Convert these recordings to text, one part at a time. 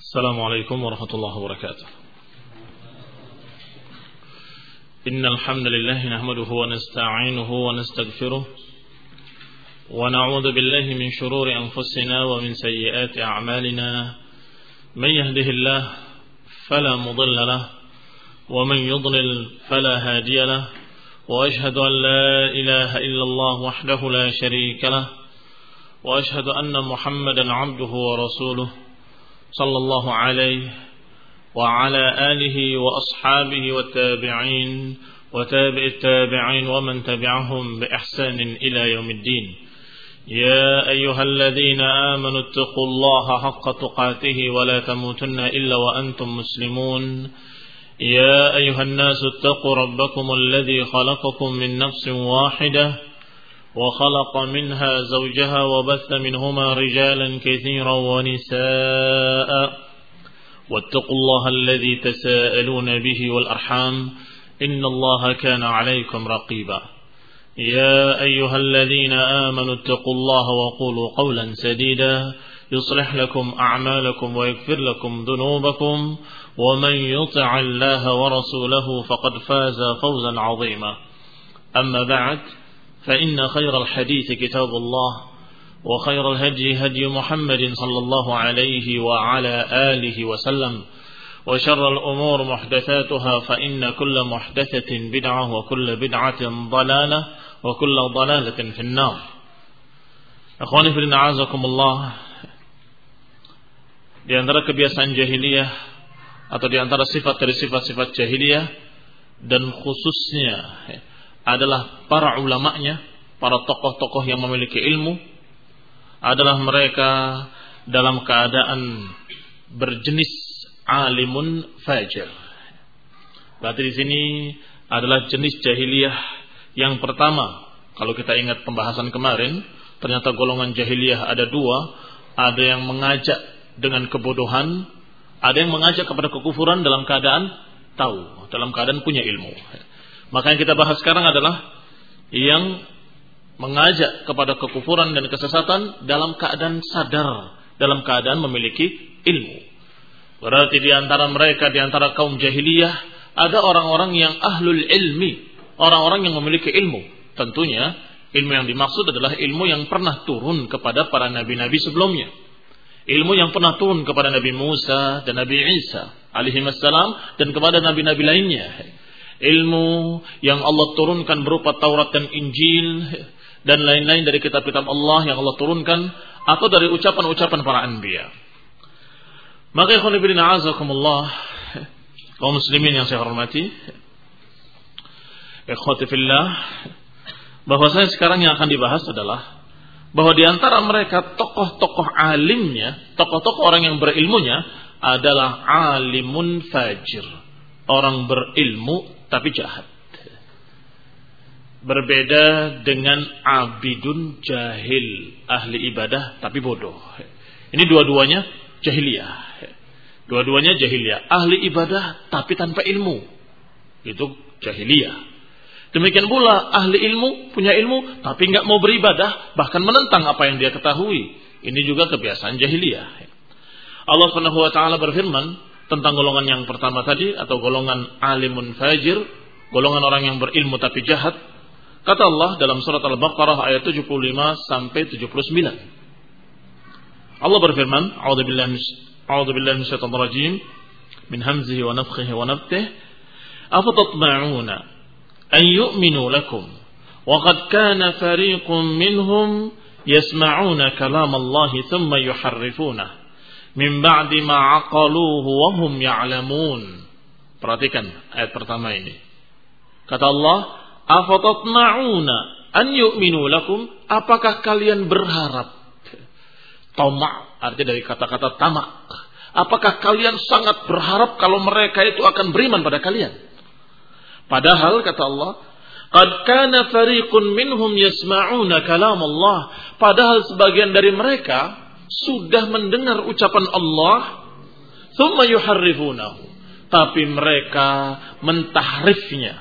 السلام عليكم ورحمة الله وبركاته. إن الحمد لله نحمده ونستعينه ونستغفره ونعوذ بالله من شرور أنفسنا ومن سيئات أعمالنا. من يهده الله فلا مضل له ومن يضلل فلا هادي له وأشهد أن لا إله إلا الله وحده لا شريك له وأشهد أن محمدا عبده ورسوله صلى الله عليه وعلى آله وأصحابه والتابعين وتابع التابعين ومن تبعهم بإحسان إلى يوم الدين. يا أيها الذين آمنوا اتقوا الله حق تقاته ولا تموتن إلا وأنتم مسلمون. يا أيها الناس اتقوا ربكم الذي خلقكم من نفس واحدة وخلق منها زوجها وبث منهما رجالا كثيرا ونساء واتقوا الله الذي تساءلون به والأرحام إن الله كان عليكم رقيبا. يا أيها الذين آمنوا اتقوا الله وقولوا قولا سديدا يصلح لكم أعمالكم ويغفر لكم ذنوبكم ومن يطع الله ورسوله فقد فاز فوزا عظيما. أما بعد فإن خير الحديث كتاب الله وخير الهدي هدي محمد صلى الله عليه وعلى آله وسلم وشر الأمور محدثاتها فإن كل محدثة بدعة وكل بدعة ضلالة وكل ضلالة في النار. Akhwani fillah a'azakumullah, di antara kebiasaan jahiliyah atau di antara sifat dari sifat-sifat jahiliyah dan khususnya adalah para ulamanya, para tokoh-tokoh yang memiliki ilmu, adalah mereka dalam keadaan berjenis alimun fajir. Berarti di sini adalah jenis jahiliyah yang pertama. Kalau kita ingat pembahasan kemarin, ternyata golongan jahiliyah ada dua. Ada yang mengajak dengan kebodohan, ada yang mengajak kepada kekufuran dalam keadaan tahu, dalam keadaan punya ilmu. Maka yang kita bahas sekarang adalah yang mengajak kepada kekufuran dan kesesatan dalam keadaan sadar, dalam keadaan memiliki ilmu. Berarti di antara mereka, di antara kaum jahiliyah, ada orang-orang yang ahlul ilmi, orang-orang yang memiliki ilmu. Tentunya ilmu yang dimaksud adalah ilmu yang pernah turun kepada para nabi-nabi sebelumnya. Ilmu yang pernah turun kepada Nabi Musa dan Nabi Isa alaihissalam dan kepada nabi-nabi lainnya. Ilmu yang Allah turunkan berupa Taurat dan Injil dan lain-lain dari kitab-kitab Allah yang Allah turunkan atau dari ucapan-ucapan para anbiya. Maka ikhwan fillah a'azakumullah, kaum muslimin yang saya hormati, ikhwati fillah, bahwasanya sekarang yang akan dibahas adalah bahwa di antara mereka tokoh-tokoh alimnya, tokoh-tokoh orang yang berilmunya adalah alimun fajir, orang berilmu tapi jahat. Berbeda dengan abidun jahil, ahli ibadah tapi bodoh. Ini dua-duanya jahiliyah. Dua-duanya jahiliyah, ahli ibadah tapi tanpa ilmu. Itu jahiliyah. Demikian pula ahli ilmu, punya ilmu tapi enggak mau beribadah, bahkan menentang apa yang dia ketahui. Ini juga kebiasaan jahiliyah. Allah Subhanahu wa taala berfirman tentang golongan yang pertama tadi, atau golongan alimun fajir, golongan orang yang berilmu tapi jahat. Kata Allah dalam surat Al-Baqarah ayat 75 sampai 79. Allah berfirman, A'udzubillahi minasyaitonir rajim, min hamzihi wa nafthihi wa nafthihi. Afatatma'una an yu'minu lakum wa qad kana fariqun minhum yasma'una kalam Allah thumma yuharrifunah min ba'di ma aqaluhu wa hum ya'lamun. Perhatikan ayat pertama ini. Kata Allah, afatatma'una an yu'minu lakum, apakah kalian berharap? Tama' artinya dari kata-kata tamak. Apakah kalian sangat berharap kalau mereka itu akan beriman pada kalian? Padahal kata Allah, qad kana fariqun minhum yasma'una kalam Allah, padahal sebagian dari mereka sudah mendengar ucapan Allah, thumma yuharrifunahu, tapi mereka mentahrifnya,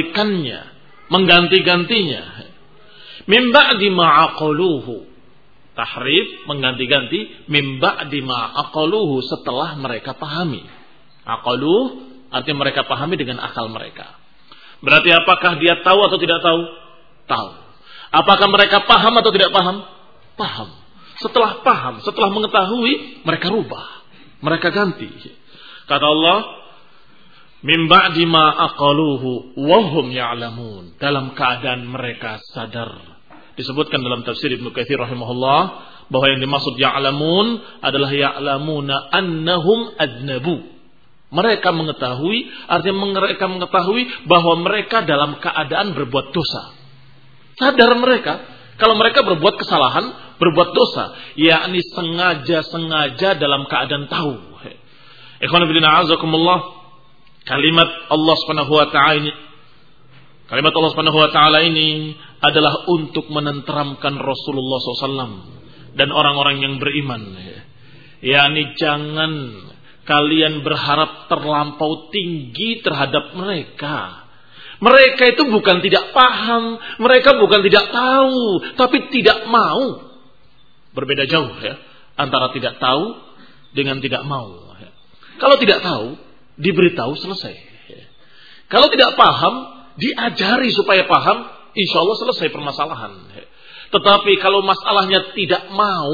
memutarbalikkannya, mengganti-gantinya. Min ba'di ma aqaluhu, Tahrif mengganti-ganti mim ba'di ma aqaluhu, setelah mereka pahami. Aqaluh artinya mereka pahami dengan akal mereka. Berarti apakah dia tahu atau tidak tahu? Tahu. Apakah mereka paham atau tidak paham? Paham. Setelah paham, setelah mengetahui, mereka rubah, mereka ganti. Kata Allah, mim ba'di ma aqaluhu wa hum ya'lamun, dalam keadaan mereka sadar. Disebutkan dalam tafsir Ibnu Katsir rahimahullah bahwa yang dimaksud ya'lamun adalah ya'lamuna annahum adnabu. Mereka mengetahui, artinya mereka mengetahui bahwa mereka dalam keadaan berbuat dosa. Sadar mereka kalau mereka berbuat kesalahan, berbuat dosa, yakni sengaja dalam keadaan tahu. Ikhwan fillah azakumullah, kalimat Allah Subhanahu wa ta'ala ini, kalimat Allah Subhanahu wa ta'ala ini adalah untuk menenteramkan Rasulullah SAW dan orang-orang yang beriman. yakni jangan kalian berharap terlampau tinggi terhadap mereka. Mereka itu bukan tidak paham, mereka bukan tidak tahu, tapi tidak mau. Berbeda jauh ya, antara tidak tahu dengan tidak mau. Kalau tidak tahu, diberitahu selesai. Kalau tidak paham, diajari supaya paham, insya Allah selesai permasalahan. Tetapi kalau masalahnya tidak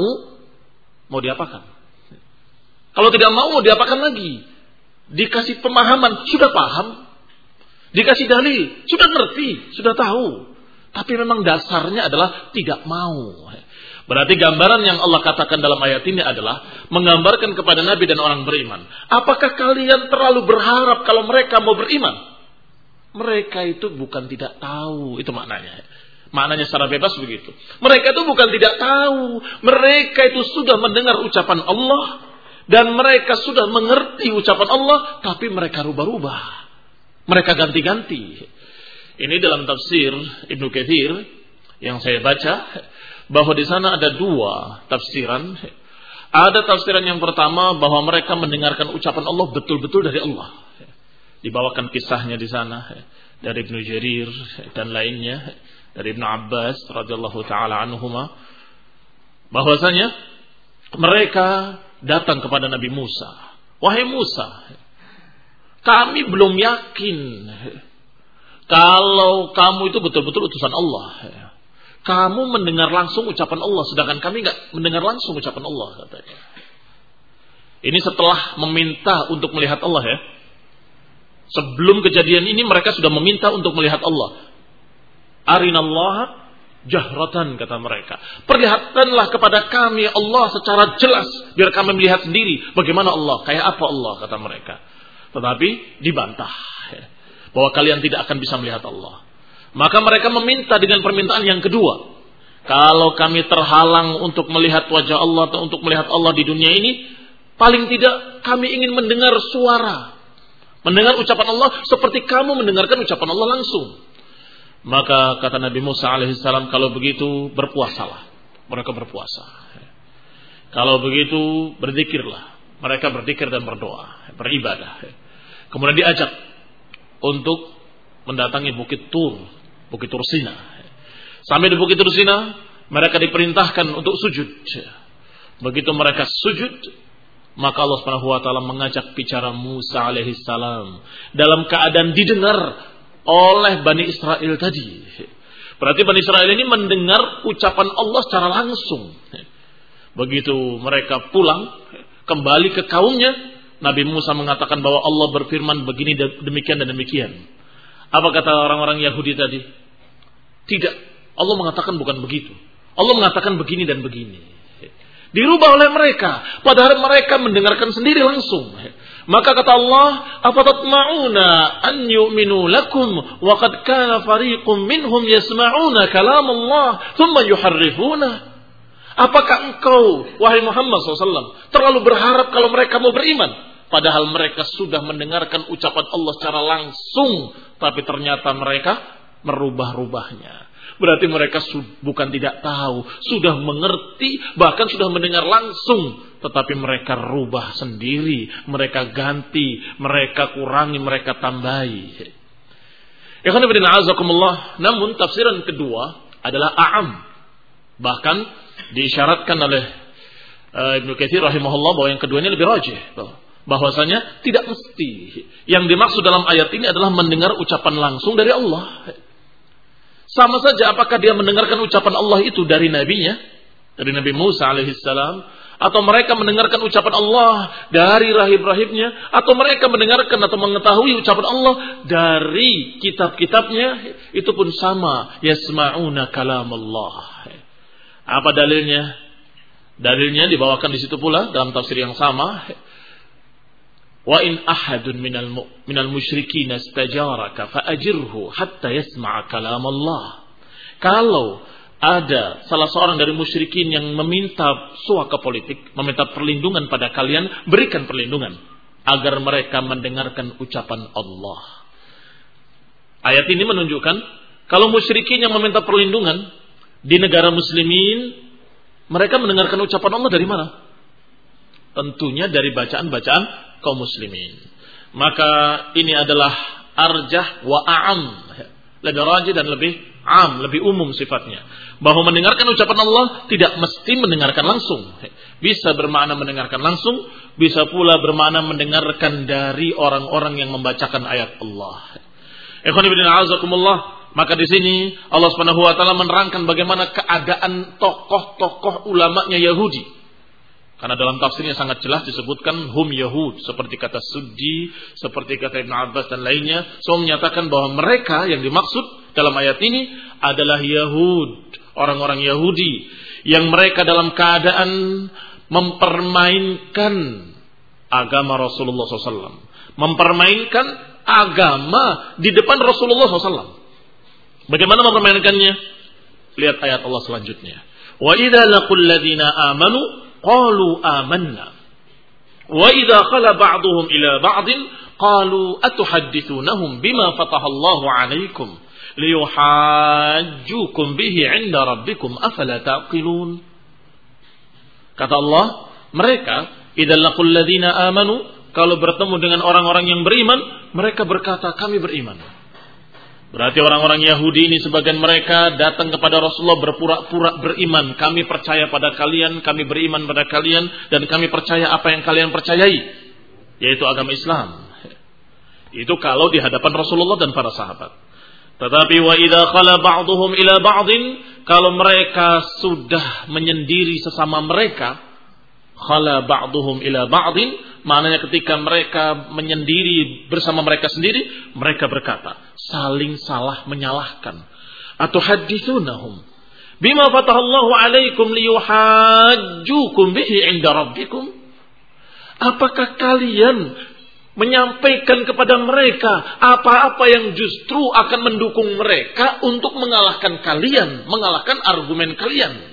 mau diapakan? Kalau tidak mau diapakan lagi? Dikasih pemahaman, sudah paham. Dikasih dalil, sudah ngerti, sudah tahu. Tapi memang dasarnya adalah tidak mau. Berarti gambaran yang Allah katakan dalam ayat ini adalah menggambarkan kepada Nabi dan orang beriman. Apakah kalian terlalu berharap kalau mereka mau beriman? Mereka itu bukan tidak tahu, itu maknanya. Maknanya secara bebas begitu. Mereka itu bukan tidak tahu, mereka itu sudah mendengar ucapan Allah dan mereka sudah mengerti ucapan Allah, tapi mereka rubah-rubah. Mereka ganti-ganti. Ini dalam tafsir Ibnu Katsir yang saya baca, bahwa di sana ada dua tafsiran. Ada tafsiran yang pertama bahwa mereka mendengarkan ucapan Allah betul-betul dari Allah. Dibawakan kisahnya di sana dari Ibnu Jarir dan lainnya, dari Ibnu Abbas radhiyallahu taala anhuma, bahwasanya mereka datang kepada Nabi Musa. Wahai Musa, kami belum yakin kalau kamu itu betul-betul utusan Allah. Kamu mendengar langsung ucapan Allah, sedangkan kami enggak mendengar langsung ucapan Allah, katanya. Ini setelah meminta untuk melihat Allah ya. Sebelum kejadian ini mereka sudah meminta untuk melihat Allah. Arinallaha jahratan, kata mereka. Perlihatkanlah kepada kami Allah secara jelas, biar kami melihat sendiri bagaimana Allah, kayak apa Allah, kata mereka. Tetapi dibantah ya, bahwa kalian tidak akan bisa melihat Allah. Maka mereka meminta dengan permintaan yang kedua. Kalau kami terhalang untuk melihat wajah Allah atau untuk melihat Allah di dunia ini, paling tidak kami ingin mendengar suara, mendengar ucapan Allah seperti kamu mendengarkan ucapan Allah langsung. Maka kata Nabi Musa alaihissalam, kalau begitu berpuasalah. Mereka berpuasa. Kalau begitu berzikirlah. Mereka berzikir dan berdoa, beribadah. Kemudian diajak untuk mendatangi Bukit Tur, Bukit Tursina. Sampai di Bukit Tursina, mereka diperintahkan untuk sujud. Begitu mereka sujud, maka Allah Subhanahu wa taala mengajak bicara Musa alaihissalam dalam keadaan didengar oleh Bani Israel tadi. Berarti Bani Israel ini mendengar ucapan Allah secara langsung. Begitu mereka pulang kembali ke kaumnya, Nabi Musa mengatakan bahwa Allah berfirman begini demikian dan demikian. Apa kata orang-orang Yahudi tadi? Tidak. Allah mengatakan bukan begitu. Allah mengatakan begini dan begini. Dirubah oleh mereka, padahal mereka mendengarkan sendiri langsung. Maka kata Allah, afatatma'una an yu'minu lakum wa qad kana fariqum minhum yasma'una kalam Allah thumma yuharrifuna. Apakah engkau, wahai Muhammad SAW, terlalu berharap kalau mereka mau beriman? Padahal mereka sudah mendengarkan ucapan Allah secara langsung, tapi ternyata mereka merubah-rubahnya. Berarti mereka bukan tidak tahu, sudah mengerti, bahkan sudah mendengar langsung, tetapi mereka rubah sendiri, mereka ganti, mereka kurangi, mereka tambahi. Namun tafsiran kedua adalah a'am. Bahkan Diisyaratkan oleh Ibnu Katsir rahimahullah bahwa yang kedua ini lebih rajih, bahwasanya tidak mesti yang dimaksud dalam ayat ini adalah mendengar ucapan langsung dari Allah. Sama saja apakah dia mendengarkan ucapan Allah itu dari nabinya, dari Nabi Musa alaihissalam, atau mereka mendengarkan ucapan Allah dari rahib-rahibnya, atau mereka mendengarkan atau mengetahui ucapan Allah dari kitab-kitabnya, itu pun sama, yasma'una kalam Allah. Apa dalilnya? Dalilnya dibawakan di situ pula dalam tafsir yang sama. Wa in ahadun minal musyrikin istajaraka fa'ajirhu hatta yasma'a kalam Allah. Kalau ada salah seorang dari musyrikin yang meminta suaka politik, meminta perlindungan pada kalian, berikan perlindungan agar mereka mendengarkan ucapan Allah. Ayat ini menunjukkan kalau musyrikin yang meminta perlindungan di negara muslimin, mereka mendengarkan ucapan Allah dari mana? Tentunya dari bacaan-bacaan kaum muslimin. Maka ini adalah arjah wa a'am, lebih rajih dan lebih am, lebih umum sifatnya. Bahwa mendengarkan ucapan Allah tidak mesti mendengarkan langsung. Bisa bermakna mendengarkan langsung, bisa pula bermakna mendengarkan dari orang-orang yang membacakan ayat Allah. Ikhwan fillah azakumullah. Maka di sini Allah Subhanahu wa taala menerangkan bagaimana keadaan tokoh-tokoh ulamanya Yahudi. Karena dalam tafsirnya sangat jelas disebutkan hum Yahud, seperti kata Suddi, seperti kata Ibn Abbas dan lainnya, semua menyatakan bahwa mereka yang dimaksud dalam ayat ini adalah Yahud, orang-orang Yahudi yang mereka dalam keadaan mempermainkan agama Rasulullah SAW, mempermainkan agama di depan Rasulullah SAW. Bagaimana mempermainkannya? Lihat ayat Allah selanjutnya. Wa idza laqul ladzina amanu qalu amanna wa idza khala ba'dhum ila ba'din qalu atuhaddithunahum bima fatahallahu 'alaikum liyuhajjukum bihi 'inda rabbikum afala taqilun. Kata Allah, mereka idza laqul ladzina amanu, kalau bertemu dengan orang-orang yang beriman, mereka berkata kami beriman. Berarti orang-orang Yahudi ini sebagian mereka datang kepada Rasulullah berpura-pura beriman. Kami percaya pada kalian, kami beriman pada kalian, dan kami percaya apa yang kalian percayai, yaitu agama Islam. Itu kalau di hadapan Rasulullah dan para sahabat. Tetapi wa idza khala ba'dhum ila ba'din, kalau mereka sudah menyendiri sesama mereka, khala ba'dhum ila ba'din, maknanya ketika mereka menyendiri bersama mereka sendiri, mereka berkata, saling salah menyalahkan. Atuhaddithunahum bima fatahallahu alaikum liyuhajjukum bihi 'inda rabbikum. Apakah kalian menyampaikan kepada mereka apa-apa yang justru akan mendukung mereka untuk mengalahkan kalian, mengalahkan argumen kalian?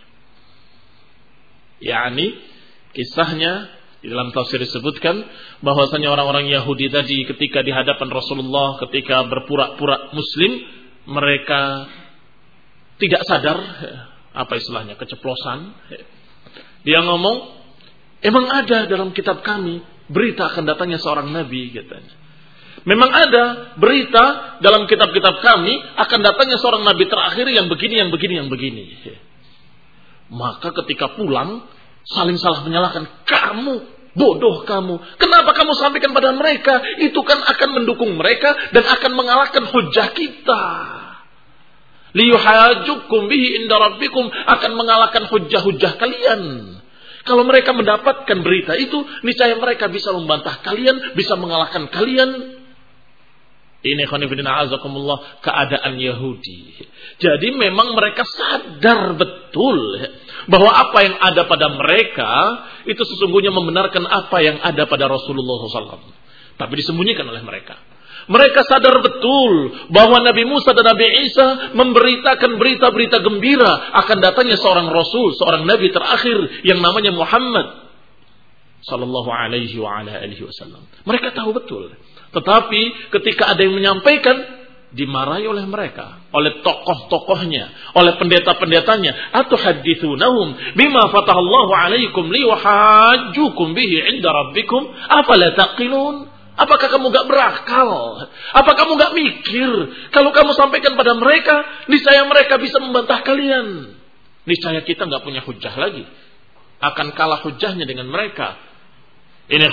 Yani kisahnya di dalam tafsir disebutkan bahwasanya orang-orang Yahudi tadi ketika di hadapan Rasulullah, ketika berpura-pura muslim, mereka tidak sadar, apa istilahnya, keceplosan. Dia ngomong, emang ada dalam kitab kami berita akan datangnya seorang nabi, katanya. Memang ada berita dalam kitab-kitab kami akan datangnya seorang nabi terakhir yang begini, yang begini, yang begini. Maka ketika pulang, saling salah menyalahkan. Kamu, bodoh kamu. Kenapa kamu sampaikan pada mereka? Itu kan akan mendukung mereka dan akan mengalahkan hujah kita. Liyuhajjukum bihi inda rabbikum, akan mengalahkan hujah-hujah kalian. Kalau mereka mendapatkan berita itu, niscaya mereka bisa membantah kalian, bisa mengalahkan kalian. Ini khonifidina azakumullah, keadaan Yahudi. Jadi memang mereka sadar betul bahwa apa yang ada pada mereka itu sesungguhnya membenarkan apa yang ada pada Rasulullah SAW. Tapi disembunyikan oleh mereka. Mereka sadar betul bahwa Nabi Musa dan Nabi Isa memberitakan berita-berita gembira akan datangnya seorang Rasul, seorang Nabi terakhir yang namanya Muhammad sallallahu alaihi wa ala alihi wasallam. Mereka tahu betul. Tetapi ketika ada yang menyampaikan, dimarahi oleh mereka, oleh tokoh-tokohnya, oleh pendeta-pendetanya. Atuhaddithunahum bima fatahallahu alaikum liwahajjukum bihi inda rabbikum afala taqilun. Apakah kamu gak berakal? Apa kamu gak mikir? Kalau kamu sampaikan pada mereka, niscaya mereka bisa membantah kalian. niscaya kita nggak punya hujjah lagi. Akan kalah hujjahnya dengan mereka. Ini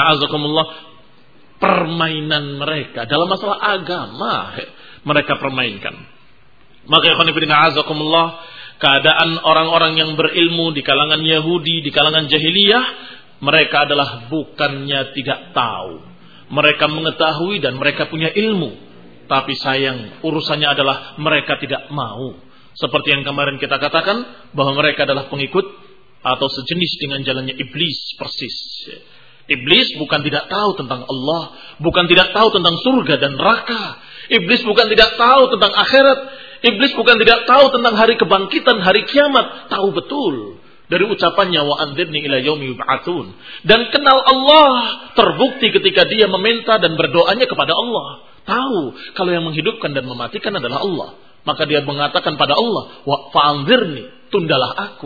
permainan mereka dalam masalah agama mereka permainkan. Maka keadaan orang-orang yang berilmu di kalangan Yahudi, di kalangan jahiliyah, mereka adalah bukannya tidak tahu. Mereka mengetahui dan mereka punya ilmu. Tapi sayang, urusannya adalah mereka tidak mau. Seperti yang kemarin kita katakan, bahwa mereka adalah pengikut atau sejenis dengan jalannya iblis persis. Iblis bukan tidak tahu tentang Allah, bukan tidak tahu tentang surga dan neraka. Iblis bukan tidak tahu tentang akhirat. Iblis bukan tidak tahu tentang hari kebangkitan, hari kiamat. Tahu betul dari ucapannya wa anzirni ila yaumi yub'atsun. Dan kenal Allah terbukti ketika dia meminta dan berdoanya kepada Allah. Tahu kalau yang menghidupkan dan mematikan adalah Allah. Maka dia mengatakan pada Allah, wa fa'anzirni, tundalah aku.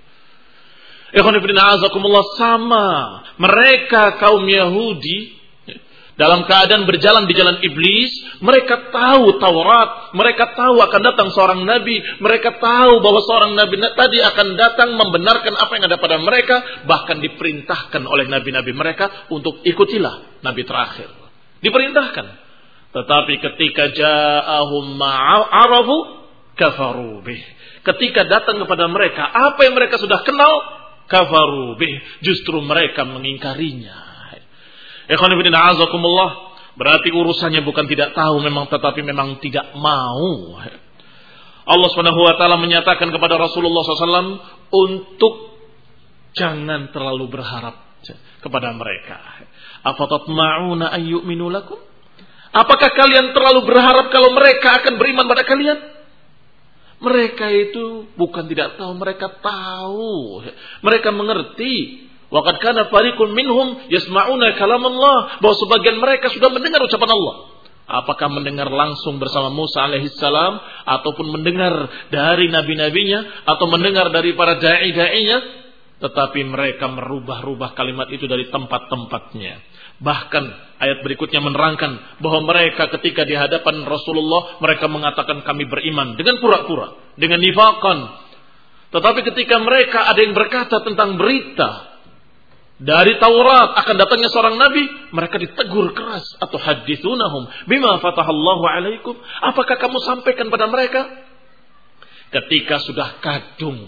Sama mereka kaum Yahudi dalam keadaan berjalan di jalan iblis, mereka tahu Taurat, mereka tahu akan datang seorang nabi, mereka tahu bahwa seorang nabi tadi akan datang membenarkan apa yang ada pada mereka, bahkan diperintahkan oleh nabi-nabi mereka untuk ikutilah nabi terakhir. Diperintahkan. Tetapi ketika ja'ahum ma'arafu kafaru bih. Ketika datang kepada mereka apa yang mereka sudah kenal, kafaru bih, justru mereka mengingkarinya. Ikhwan fillah azakumullah, berarti urusannya bukan tidak tahu memang, tetapi memang tidak mau. Allah Subhanahu wa taala menyatakan kepada Rasulullah SAW untuk jangan terlalu berharap kepada mereka. Afatatma'una an yu'minu lakum? Apakah kalian terlalu berharap kalau mereka akan beriman pada kalian? Mereka itu bukan tidak tahu, mereka tahu. Mereka mengerti. Wa qad kana fariqun minhum yasma'una kalam Allah, bahwa sebagian mereka sudah mendengar ucapan Allah. Apakah mendengar langsung bersama Musa alaihissalam, ataupun mendengar dari nabi-nabinya, atau mendengar dari para da'i-da'inya, tetapi mereka merubah-rubah kalimat itu dari tempat-tempatnya. Bahkan ayat berikutnya menerangkan bahwa mereka ketika di hadapan Rasulullah, mereka mengatakan kami beriman dengan pura-pura, dengan nifaqan. Tetapi ketika mereka ada yang berkata tentang berita dari Taurat akan datangnya seorang nabi, mereka ditegur keras. Atau haditsunahum bima fatahallahu alaikum, apakah kamu sampaikan pada mereka? Ketika sudah kadung,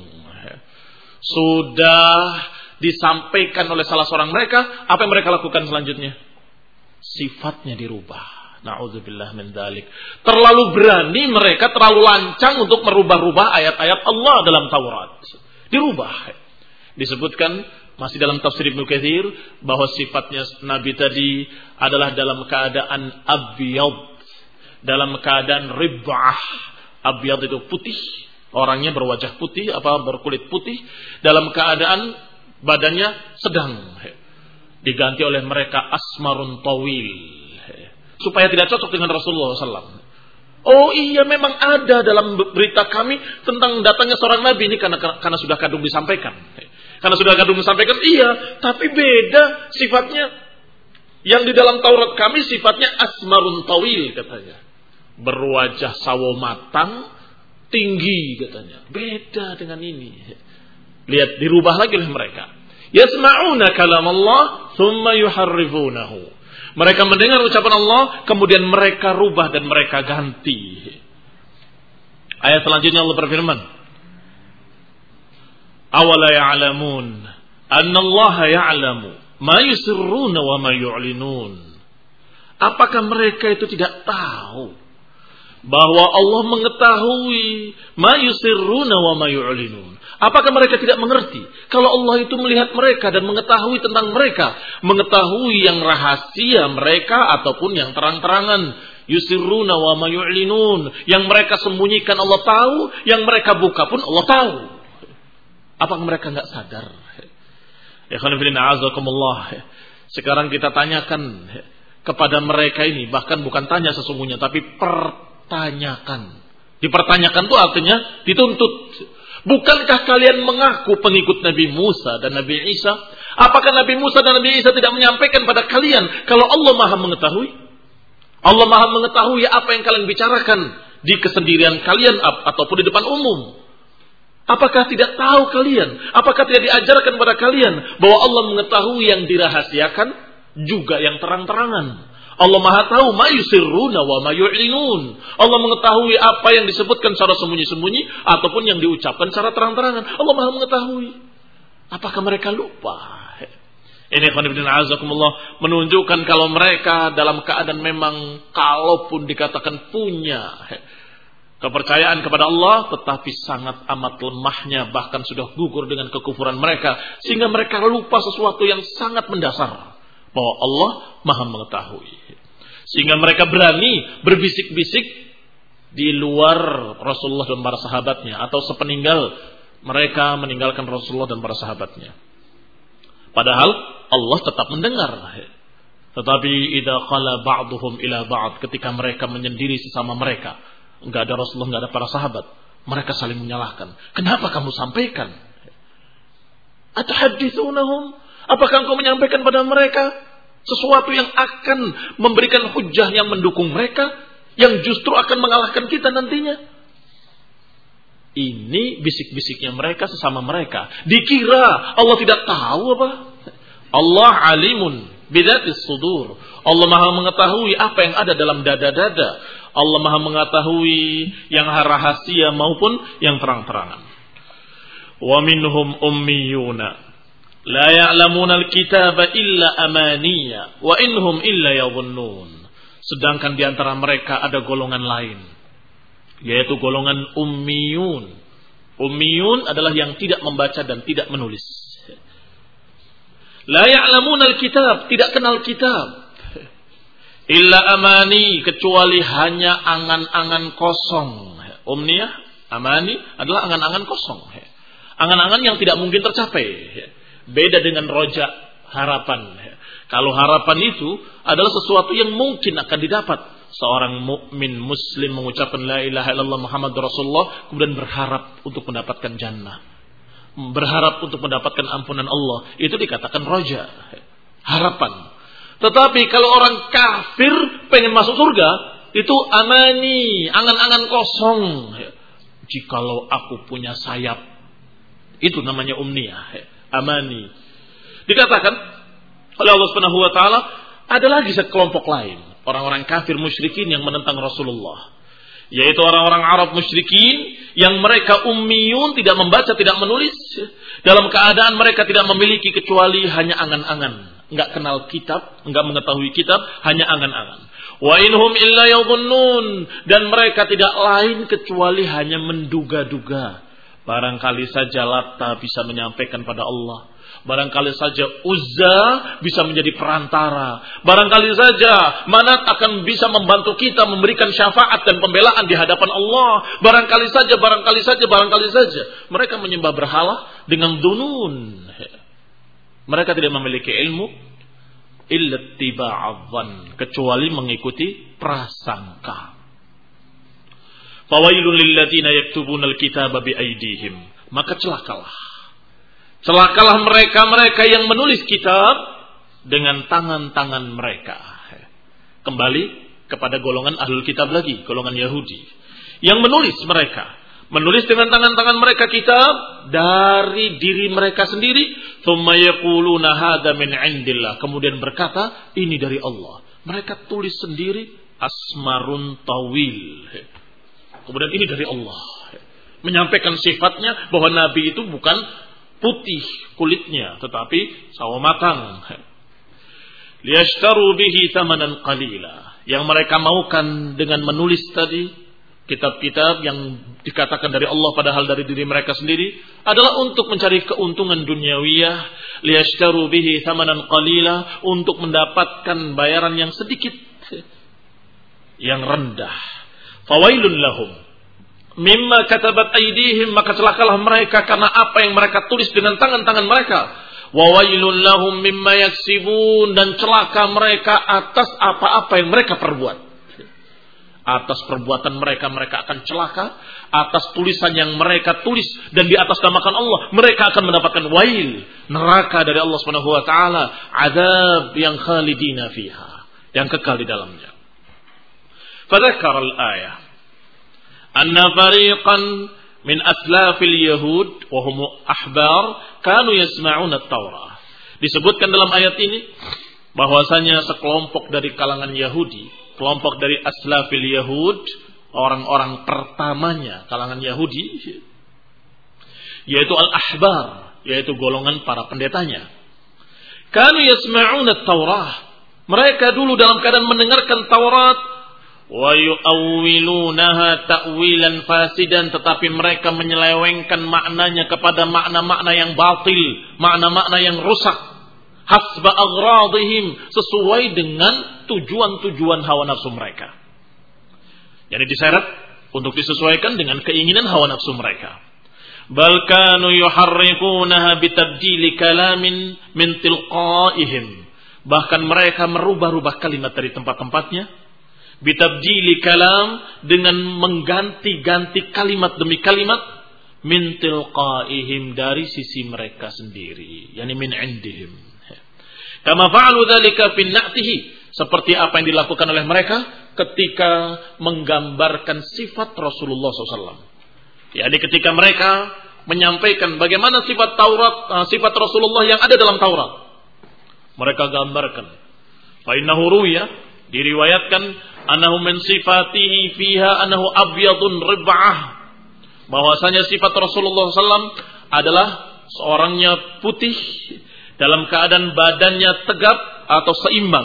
sudah disampaikan oleh salah seorang mereka, apa yang mereka lakukan selanjutnya? Sifatnya dirubah. Na'udzubillah min dzalik. Terlalu berani mereka, terlalu lancang untuk merubah-rubah ayat-ayat Allah dalam Taurat. Dirubah. Disebutkan masih dalam tafsir Ibnu Katsir bahwa sifatnya Nabi tadi adalah dalam keadaan abyad, dalam keadaan rib'ah. Abyad itu putih, orangnya berwajah putih, berkulit putih, dalam keadaan badannya sedang, diganti oleh mereka asmarun tawil, supaya tidak cocok dengan Rasulullah SAW. Oh iya, memang ada dalam berita kami tentang datangnya seorang nabi ini karena sudah kadung disampaikan. Karena sudah kadung disampaikan, iya, tapi beda sifatnya. Yang di dalam Taurat kami sifatnya asmarun tawil katanya, berwajah sawo matang, tinggi katanya. Beda dengan ini. Lihat, dirubah lagi oleh mereka. Yasma'una kalam Allah thumma yuharrifunahu. Mereka mendengar ucapan Allah, kemudian mereka rubah dan mereka ganti. Ayat selanjutnya Allah berfirman, awala ya'lamun anna Allah ya'lamu ma yusirruna wa ma yu'linun. Apakah mereka itu tidak tahu bahwa Allah mengetahui ma yusirruna wa ma yu'linun? Apakah mereka tidak mengerti kalau Allah itu melihat mereka dan mengetahui tentang mereka, mengetahui yang rahasia mereka ataupun yang terang-terangan? Yusirruna wa ma yu'linun, yang mereka sembunyikan Allah tahu, yang mereka buka pun Allah tahu. Apakah mereka enggak sadar? Ikhwan fillah azakumullah. Sekarang kita tanyakan kepada mereka ini, bahkan bukan tanya sesungguhnya, tapi pertanyakan. Dipertanyakan itu artinya dituntut. Bukankah kalian mengaku pengikut Nabi Musa dan Nabi Isa? Apakah Nabi Musa dan Nabi Isa tidak menyampaikan pada kalian kalau Allah Maha mengetahui? Allah Maha mengetahui apa yang kalian bicarakan di kesendirian kalian ataupun di depan umum. Apakah tidak tahu kalian? Apakah tidak diajarkan pada kalian bahwa Allah mengetahui yang dirahasiakan juga yang terang-terangan? Allah Maha tahu ma yusirruna wa ma yu'linun. Allah mengetahui apa yang disebutkan secara sembunyi-sembunyi ataupun yang diucapkan secara terang-terangan. Allah Maha mengetahui. Apakah mereka lupa? Ini menunjukkan kalau mereka dalam keadaan memang kalaupun dikatakan punya kepercayaan kepada Allah, tetapi sangat amat lemahnya, bahkan sudah gugur dengan kekufuran mereka, sehingga mereka lupa sesuatu yang sangat mendasar, bahwa Allah Maha mengetahui. Sehingga mereka berani berbisik-bisik di luar Rasulullah dan para sahabatnya, atau sepeninggal mereka meninggalkan Rasulullah dan para sahabatnya. Padahal Allah tetap mendengar. Tetapi idza qala ba'dhum ila ba'd, ketika mereka menyendiri sesama mereka, enggak ada Rasulullah, enggak ada para sahabat, mereka saling menyalahkan. Kenapa kamu sampaikan? Atahaditsunahum? Apakah engkau menyampaikan pada mereka sesuatu yang akan memberikan hujjah yang mendukung mereka, yang justru akan mengalahkan kita nantinya? Ini bisik-bisiknya mereka sesama mereka. Dikira Allah tidak tahu apa? Allah alimun bidatis sudur. Allah Maha mengetahui apa yang ada dalam dada-dada. Allah Maha mengetahui yang rahasia maupun yang terang-terangan. Wa minhum ummiyuna la ya'lamuna al-kitaba illa amaniya wa inhum illa yadhunnun. Sedangkan di antara mereka ada golongan lain, yaitu golongan ummiyun. Ummiyun adalah yang tidak membaca dan tidak menulis. La ya'lamuna al-kitab, tidak kenal kitab. Illa amani, kecuali hanya angan-angan kosong. Umniyah, amani adalah angan-angan kosong. Angan-angan yang tidak mungkin tercapai. Beda dengan roja, harapan. Kalau harapan itu adalah sesuatu yang mungkin akan didapat. Seorang mukmin muslim mengucapkan la ilaha illallah Muhammad Rasulullah, kemudian berharap untuk mendapatkan jannah, berharap untuk mendapatkan ampunan Allah, itu dikatakan roja, harapan. Tetapi kalau orang kafir pengen masuk surga, itu amani, angan-angan kosong. Jikalau aku punya sayap, itu namanya umniyah, amani. Dikatakan oleh Allah Subhanahu wa taala, ada lagi sekelompok lain, orang-orang kafir musyrikin yang menentang Rasulullah, yaitu orang-orang Arab musyrikin yang mereka ummiyun, tidak membaca, tidak menulis, dalam keadaan mereka tidak memiliki kecuali hanya angan-angan, enggak kenal kitab, enggak mengetahui kitab, hanya angan-angan. Wa inhum illa yadhunnun, dan mereka tidak lain kecuali hanya menduga-duga. Barangkali saja Lata bisa menyampaikan pada Allah, barangkali saja Uzza bisa menjadi perantara, barangkali saja Manat akan bisa membantu kita memberikan syafaat dan pembelaan di hadapan Allah. Barangkali saja mereka menyembah berhala dengan dunun. Mereka tidak memiliki ilmu illa tiba'adhan, kecuali mengikuti prasangka. Fawailun lilladzina yaktubuna alkitaba biaydihim, maka celakalah mereka yang menulis kitab dengan tangan-tangan mereka. Kembali kepada golongan ahlul kitab lagi, golongan Yahudi yang menulis dengan tangan-tangan mereka kitab dari diri mereka sendiri. Tsumma yaquluna hadza min indillah, kemudian berkata ini dari Allah. Mereka tulis sendiri asmarun tawil, kemudian ini dari Allah. Menyampaikan sifatnya bahwa Nabi itu bukan putih kulitnya, tetapi sawo matang. Liyashtaru bihi thamanan qalila, yang mereka maukan dengan menulis tadi kitab-kitab yang dikatakan dari Allah padahal dari diri mereka sendiri adalah untuk mencari keuntungan duniawiyah. Liyashtaru bihi thamanan qalila, untuk mendapatkan bayaran yang sedikit, yang rendah. Fawailun lahum mimma katabat aydihim, maka celakalah mereka karena apa yang mereka tulis dengan tangan-tangan mereka. Wa wailun lahum mimma yaksibun, dan celaka mereka atas apa-apa yang mereka perbuat. Atas perbuatan mereka akan celaka, atas tulisan yang mereka tulis dan di atas namakan Allah, mereka akan mendapatkan wail, neraka dari Allah Subhanahu wa taala, azab yang khalidina fiha, yang kekal di dalamnya. Fadzakara al-ayah anna fariqan min aslafil yahud wa hum ahbar kanu yasma'una at-Taurah. Disebutkan dalam ayat ini bahwasanya sekelompok dari kalangan Yahudi, kelompok dari aslafil yahud, orang-orang pertamanya kalangan Yahudi, yaitu al-ahbar, yaitu golongan para pendetanya. Kanu yasma'una at-Taurah. Mereka dulu dalam keadaan mendengarkan Taurat, wa yu'awwilunaha ta'wilan fasidan, tetapi mereka menyelewengkan maknanya kepada makna-makna yang batil, makna-makna yang rusak, hasba aghradihim, sesuai dengan tujuan-tujuan hawa nafsu mereka. Yang diseret untuk disesuaikan dengan keinginan hawa nafsu mereka. Bal kanu yuharrikunaha bitabdili kalamin min tilqaihim. Bahkan mereka merubah-rubah kalimat dari tempat-tempatnya. Bitabdili kalam, dengan mengganti-ganti kalimat demi kalimat, min tilqaihim, dari sisi mereka sendiri, yani min indihim. Kama fa'alu dzalika fi na'tihi, seperti apa yang dilakukan oleh mereka ketika menggambarkan sifat Rasulullah SAW. Yani ketika mereka menyampaikan bagaimana sifat Taurat, sifat Rasulullah yang ada dalam Taurat, mereka gambarkan. Fa innahu ruya, diriwayatkan, annahu min sifatihi fiha annahu abyadun rib'ah, bahwasanya sifat Rasulullah SAW adalah seorangnya putih dalam keadaan badannya tegap atau seimbang.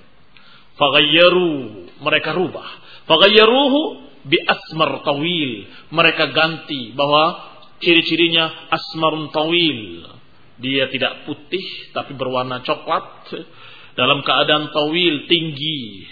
Faghayyaru, mereka rubah. Faghayyaruhu bi asmar tawil, mereka ganti bahwa ciri-cirinya asmarun tawil, dia tidak putih tapi berwarna coklat, dalam keadaan tawil, tinggi,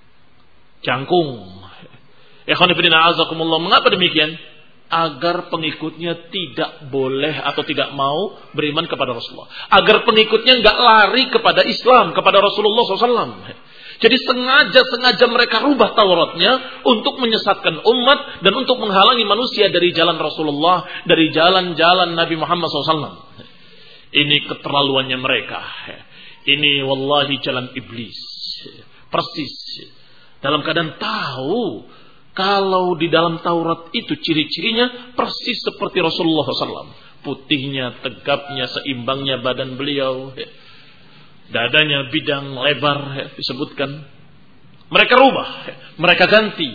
jangkung. Ikhwan fillah azakumullah. Mengapa demikian? Agar pengikutnya tidak boleh atau tidak mau beriman kepada Rasulullah. Agar pengikutnya enggak lari kepada Islam, kepada Rasulullah SAW. Jadi sengaja mereka rubah Tauratnya untuk menyesatkan umat dan untuk menghalangi manusia dari jalan Rasulullah, dari jalan-jalan Nabi Muhammad SAW. Ini keterlaluannya mereka. Ini wallahi jalan iblis. Persis. Dalam keadaan tahu kalau di dalam Taurat itu ciri-cirinya persis seperti Rasulullah SAW. Putihnya, tegapnya, seimbangnya badan beliau. Dadanya bidang lebar disebutkan. Mereka rubah. Mereka ganti.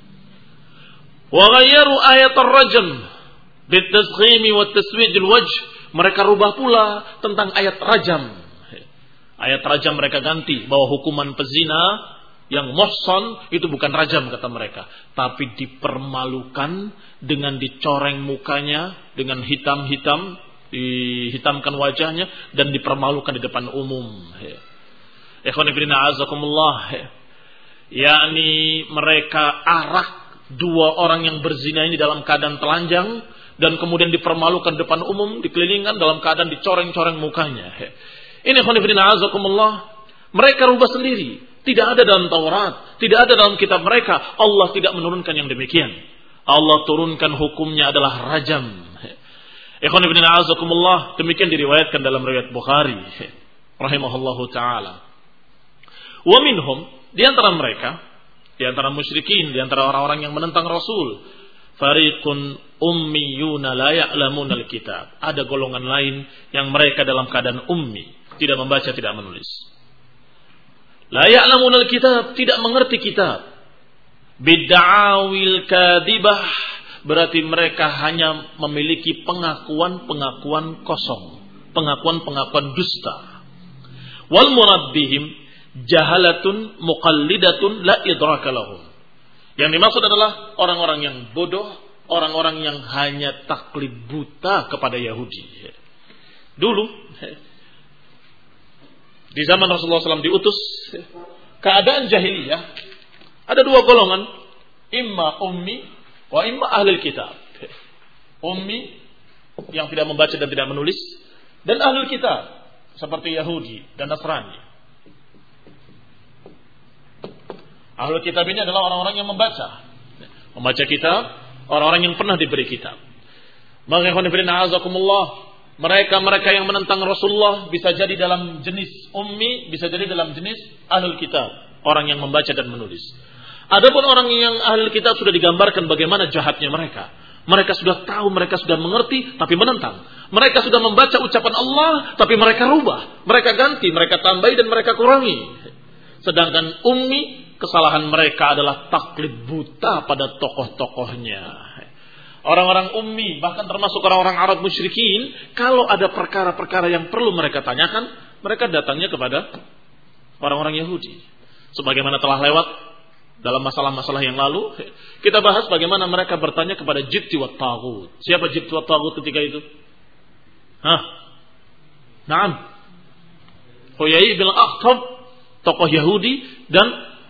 Wa ghayyaru ayat ar-rajm bitasghimi wa taswidil wajh. Mereka rubah pula tentang ayat rajam. Ayat rajam mereka ganti bahwa hukuman pezina yang muhsan itu bukan rajam kata mereka, tapi dipermalukan dengan dicoreng mukanya dengan hitam-hitam, dihitamkan wajahnya dan dipermalukan di depan umum. Ikhwan fillah azakumullah. Yakni mereka arak dua orang yang berzina ini dalam keadaan telanjang dan kemudian dipermalukan depan umum, dikelilingkan dalam keadaan dicoreng-coreng mukanya. Ini ikhwan fillah azakumullah. Mereka rubah sendiri. Tidak ada dalam Taurat, tidak ada dalam kitab mereka. Allah tidak menurunkan yang demikian. Allah turunkan hukumnya adalah rajam. Ikhwan fillah azakumullah. Demikian diriwayatkan dalam riwayat Bukhari rahimahullahu taala. Wa minhum, di antara mereka, di antara musyrikin, di antara orang-orang yang menentang Rasul, fariqun ummiyuna la ya'lamuna al-kitab. Ada golongan lain yang mereka dalam keadaan ummi, tidak membaca, tidak menulis. La ya'lamun al-kitab, tidak mengerti kitab. Bid'awil kadhibah, berarti mereka hanya memiliki pengakuan-pengakuan kosong, pengakuan-pengakuan dusta. Wal murad bihim jahalatun muqallidatun la idraka lahum. Yang dimaksud adalah orang-orang yang bodoh, orang-orang yang hanya taklid buta kepada Yahudi. Dulu di zaman Rasulullah SAW diutus, keadaan jahiliyah, ada dua golongan, imma ummi wa imma ahlul kitab. Ummi yang tidak membaca dan tidak menulis, dan ahlul kitab seperti Yahudi dan Nasrani. Ahlul kitab ini adalah orang-orang yang membaca kitab, orang-orang yang pernah diberi kitab. Maka ikhwan fillah azakumullah, mereka yang menentang Rasulullah bisa jadi dalam jenis ummi, bisa jadi dalam jenis ahlul kitab, orang yang membaca dan menulis. Adapun orang yang ahlul kitab sudah digambarkan bagaimana jahatnya mereka. Mereka sudah tahu, mereka sudah mengerti, tapi menentang. Mereka sudah membaca ucapan Allah, tapi mereka rubah. Mereka ganti, mereka tambahi, dan mereka kurangi. Sedangkan ummi, kesalahan mereka adalah taklid buta pada tokoh-tokohnya. Orang-orang ummi, bahkan termasuk orang-orang Arab musyrikin, kalau ada perkara-perkara yang perlu mereka tanyakan, mereka datangnya kepada orang-orang Yahudi. Sebagaimana telah lewat dalam masalah-masalah yang lalu, kita bahas bagaimana mereka bertanya kepada Jibti wa Taghut. Siapa Jibti wa Taghut ketika itu? Naam. Huyai bin Akhtab, tokoh Yahudi, dan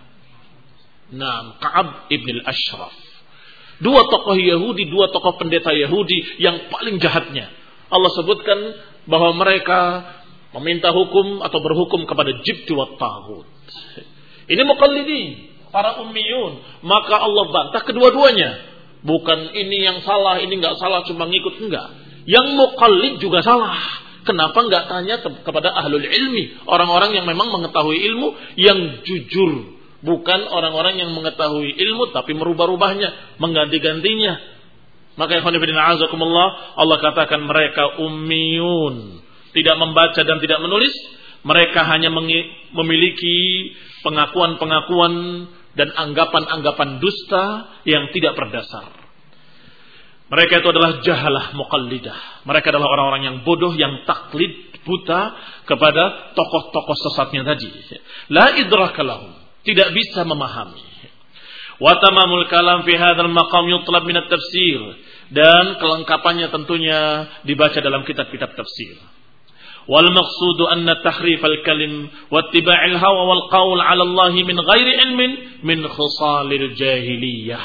Ka'ab ibn al-Ashraf. Dua tokoh Yahudi, dua tokoh pendeta Yahudi yang paling jahatnya. Allah sebutkan bahwa mereka meminta hukum atau berhukum kepada Jibti wa Taghut. Ini muqallidin, para ummiyun. Maka Allah bantah kedua-duanya. Bukan ini yang salah, ini enggak salah, cuma ngikut, enggak. Yang muqallid juga salah. Kenapa enggak tanya kepada ahlul ilmi, orang-orang yang memang mengetahui ilmu, yang jujur. Bukan orang-orang yang mengetahui ilmu tapi merubah-rubahnya, mengganti-gantinya. Maka ikhwan fillah azakumullah, Allah katakan mereka ummiyun, tidak membaca dan tidak menulis. Mereka hanya memiliki pengakuan-pengakuan dan anggapan-anggapan dusta yang tidak berdasar. Mereka itu adalah jahalah muqallidah. Mereka adalah orang-orang yang bodoh, yang taklid buta kepada tokoh-tokoh sesatnya tadi. La idraka lahum, tidak bisa memahami. Wa tamamul kalam fi hadzal maqam yutlab min at-tafsir, dan kelengkapannya tentunya dibaca dalam kitab-kitab tafsir. Wal maqsudu anna tahrif al-kalim wa ittiba'il hawa wal qaul 'ala Allah min ghairi ilmin min khisalil jahiliyah.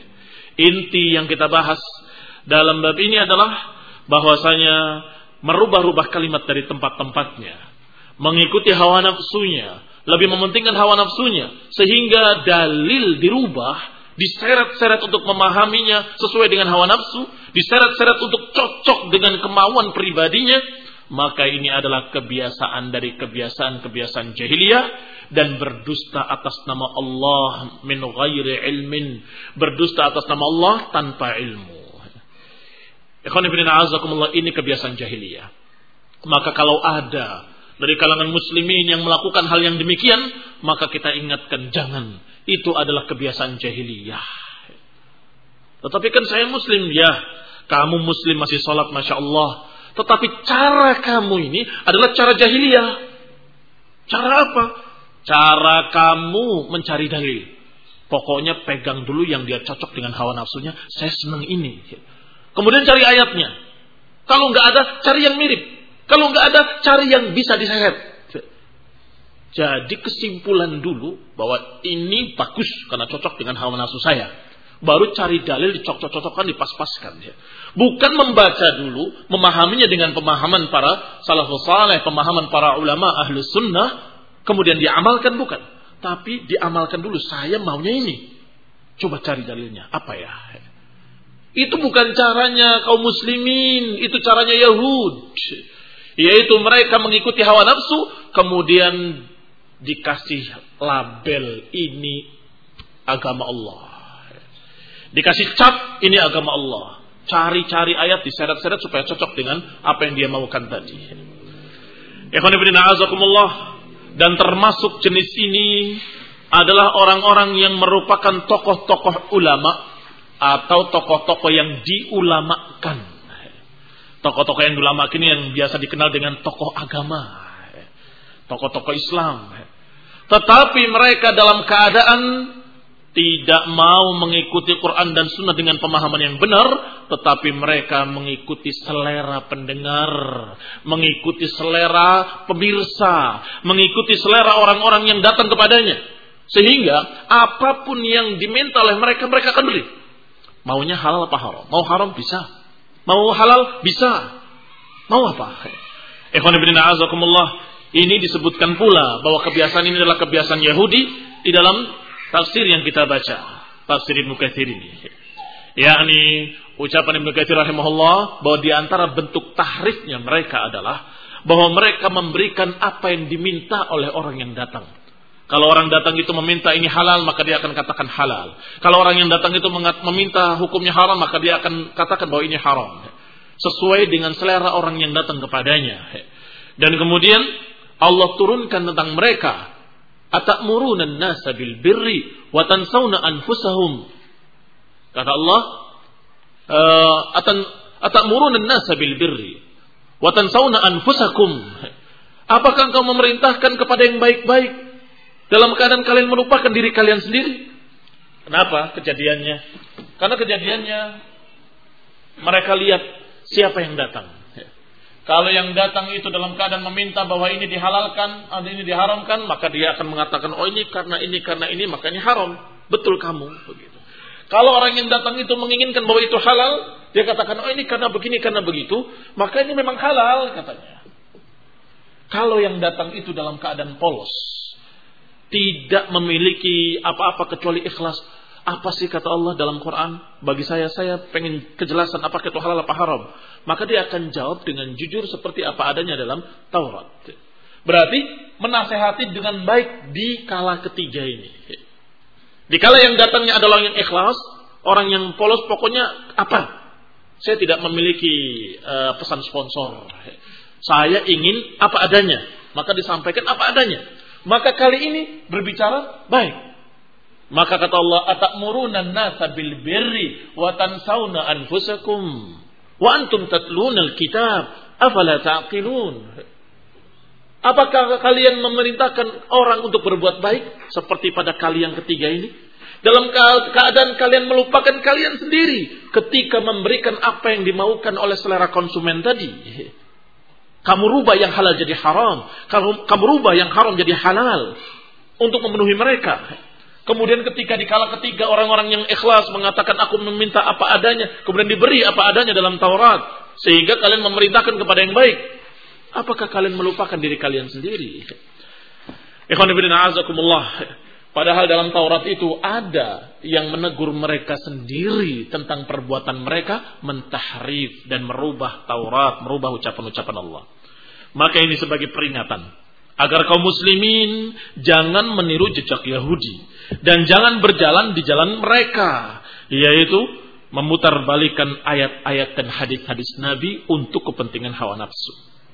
Inti yang kita bahas dalam bab ini adalah bahwasanya merubah-rubah kalimat dari tempat-tempatnya, mengikuti hawa nafsunya, lebih mementingkan hawa nafsunya, sehingga dalil dirubah, diseret-seret untuk memahaminya sesuai dengan hawa nafsu, diseret-seret untuk cocok dengan kemauan pribadinya. Maka ini adalah kebiasaan dari kebiasaan-kebiasaan jahiliyah, dan berdusta atas nama Allah min ghairi ilmin, berdusta atas nama Allah tanpa ilmu. Ikhwan fillah azakumullah, ini kebiasaan jahiliyah. Maka kalau ada dari kalangan muslimin yang melakukan hal yang demikian, maka kita ingatkan, jangan, itu adalah kebiasaan jahiliyah. Tetapi kan saya muslim, ya, kamu muslim masih sholat, masya Allah. Tetapi cara kamu ini adalah cara jahiliyah. Cara apa? Cara kamu mencari dalil. Pokoknya pegang dulu yang dia cocok dengan hawa nafsunya. Saya senang ini. Kemudian cari ayatnya. Kalau nggak ada, cari yang mirip. Kalau nggak ada, cari yang bisa diseret. Jadi kesimpulan dulu bahwa ini bagus karena cocok dengan hawa nafsu saya. Baru cari dalil, dicocok-cocokkan, dipas-paskan. Bukan membaca dulu, memahaminya dengan pemahaman para salafus saleh, pemahaman para ulama ahli sunnah, kemudian diamalkan, bukan. Tapi diamalkan dulu, saya maunya ini. Coba cari dalilnya, apa ya? Itu bukan caranya kaum muslimin, itu caranya Yahud. Yaitu mereka mengikuti hawa nafsu, kemudian dikasih label, ini agama Allah. Dikasih cap, ini agama Allah. Cari-cari ayat, diseret-seret supaya cocok dengan apa yang dia maukan tadi. Ikhwan fillah azakumullah, dan termasuk jenis ini adalah orang-orang yang merupakan tokoh-tokoh ulama atau tokoh-tokoh yang diulamakan. Tokoh-tokoh yang diulamakan ini yang biasa dikenal dengan tokoh agama, tokoh-tokoh Islam. Tetapi mereka dalam keadaan tidak mau mengikuti Quran dan Sunnah dengan pemahaman yang benar, tetapi mereka mengikuti selera pendengar, mengikuti selera pemirsa, mengikuti selera orang-orang yang datang kepadanya. Sehingga apapun yang diminta oleh mereka, mereka akan beli. Maunya halal apa haram? Mau haram bisa, mau halal bisa, mau apa? Ikhwan fillah azakumullah, ini disebutkan pula bahwa kebiasaan ini adalah kebiasaan Yahudi di dalam tafsir yang kita baca, tafsir Ibnu Katsir ini. Yakni ucapan Ibnu Katsir rahimahullah bahwa di antara bentuk tahrifnya mereka adalah bahwa mereka memberikan apa yang diminta oleh orang yang datang. Kalau orang datang itu meminta ini halal, maka dia akan katakan halal. Kalau orang yang datang itu meminta hukumnya haram, maka dia akan katakan bahwa ini haram. Sesuai dengan selera orang yang datang kepadanya. Dan kemudian Allah turunkan tentang mereka. Atamuruna an-nasa bil birri wa tansawna anfusahum. Kata Allah, atamuruna an-nasa bil birri wa tansawna anfusakum. Apakah engkau memerintahkan kepada yang baik-baik dalam keadaan kalian melupakan diri kalian sendiri? Kenapa kejadiannya? Karena kejadiannya mereka lihat siapa yang datang. Kalau yang datang itu dalam keadaan meminta bahwa ini dihalalkan, ini diharamkan, maka dia akan mengatakan, oh ini, karena ini, maka ini haram. Betul kamu. Begitu. Kalau orang yang datang itu menginginkan bahwa itu halal, dia katakan, oh ini karena begini, karena begitu, maka ini memang halal, katanya. Kalau yang datang itu dalam keadaan polos, tidak memiliki apa-apa kecuali ikhlas. Apa sih kata Allah dalam Quran? Bagi saya pengen kejelasan apakah itu halal apa haram. Maka dia akan jawab dengan jujur seperti apa adanya dalam Taurat. Berarti menasehati dengan baik di kala ketiga ini. Di kala yang datangnya adalah yang ikhlas, orang yang polos pokoknya apa? Saya tidak memiliki pesan sponsor. Saya ingin apa adanya. Maka disampaikan apa adanya. Maka kali ini berbicara baik. Maka kata Allah, atamuruna an-nasa bil birri wa tansawna anfusakum wa antum tatluna al-kitab afala ta'qilun. Apakah kalian memerintahkan orang untuk berbuat baik seperti pada kali yang ketiga ini? Dalam keadaan kalian melupakan kalian sendiri ketika memberikan apa yang dimaukan oleh selera konsumen tadi. Kamu rubah yang halal jadi haram. Kamu rubah yang haram jadi halal. Untuk memenuhi mereka. Kemudian ketika di kala ketiga orang-orang yang ikhlas mengatakan aku meminta apa adanya. Kemudian diberi apa adanya dalam Taurat. Sehingga kalian memerintahkan kepada yang baik. Apakah kalian melupakan diri kalian sendiri? Ikhwan fillah azakumullah. Padahal dalam Taurat itu ada yang menegur mereka sendiri tentang perbuatan mereka mentahrif dan merubah Taurat, merubah ucapan-ucapan Allah. Maka ini sebagai peringatan agar kaum muslimin jangan meniru jejak Yahudi dan jangan berjalan di jalan mereka, yaitu memutarbalikkan ayat-ayat dan hadis-hadis Nabi untuk kepentingan hawa nafsu.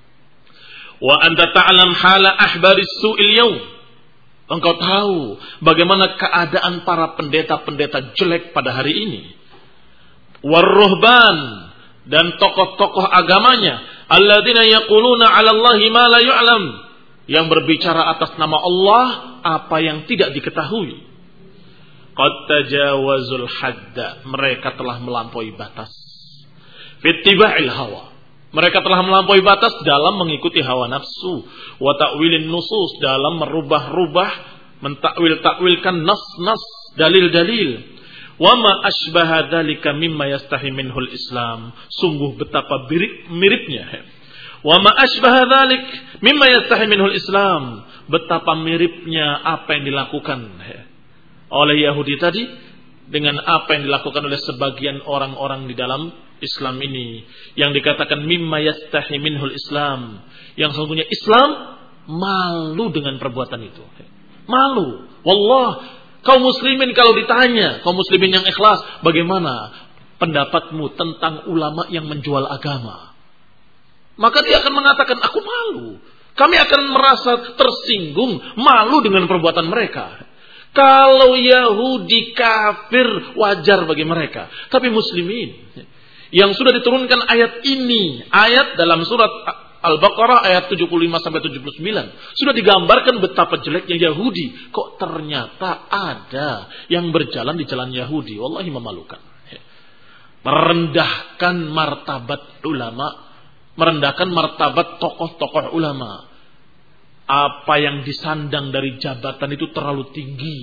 Wa anta ta'lam hala ahbaris su'il yaum. Engkau tahu bagaimana keadaan para pendeta-pendeta jelek pada hari ini. Warruhban, dan tokoh-tokoh agamanya, alladzina yaquluna 'ala Allahi ma la yu'lam, yang berbicara atas nama Allah apa yang tidak diketahui. Qad tajawazul hadda, mereka telah melampaui batas. Fittiba'il hawa, mereka telah melampaui batas dalam mengikuti hawa nafsu. Wa ta'wilin nusus, dalam merubah-rubah, mentakwil-takwilkan nas-nas, dalil-dalil. Wa ma asbaha dzalika mimma yastahi minhul Islam. Sungguh betapa miripnya. Wa ma asbaha dzalik mimma yastahi minhul Islam. Betapa miripnya apa yang dilakukan oleh Yahudi tadi dengan apa yang dilakukan oleh sebagian orang-orang di dalam Islam ini, yang dikatakan mimma yastahi minhul Islam, yang sesungguhnya Islam malu dengan perbuatan itu. Malu. Wallah, kaum muslimin kalau ditanya, kaum muslimin yang ikhlas, bagaimana pendapatmu tentang ulama yang menjual agama? Maka dia akan mengatakan, aku malu. Kami akan merasa tersinggung, malu dengan perbuatan mereka. Kalau Yahudi kafir wajar bagi mereka, tapi muslimin yang sudah diturunkan ayat ini, ayat dalam surat Al-Baqarah ayat 75-79, sudah digambarkan betapa jeleknya Yahudi. Kok ternyata ada yang berjalan di jalan Yahudi. Wallahi memalukan. Merendahkan martabat ulama, merendahkan martabat tokoh-tokoh ulama. Apa yang disandang dari jabatan itu terlalu tinggi.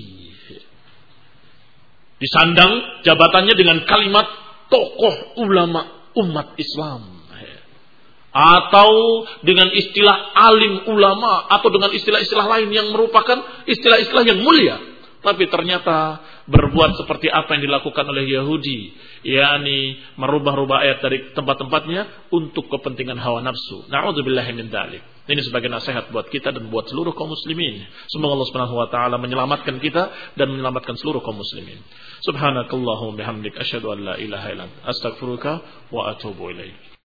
Disandang jabatannya dengan kalimat tokoh ulama umat Islam, atau dengan istilah alim ulama, atau dengan istilah-istilah lain yang merupakan istilah-istilah yang mulia. Tapi ternyata berbuat seperti apa yang dilakukan oleh Yahudi, yakni merubah-rubah ayat dari tempat-tempatnya untuk kepentingan hawa nafsu. Na'udzubillahi min dzalik. Ini sebagai nasihat buat kita dan buat seluruh kaum muslimin. Semoga Allah Subhanahu wa taala menyelamatkan kita dan menyelamatkan seluruh kaum muslimin. Subhanakallahumma bihamdik asyhadu an la ilaha illa anta astaghfiruka wa atubu ilaik.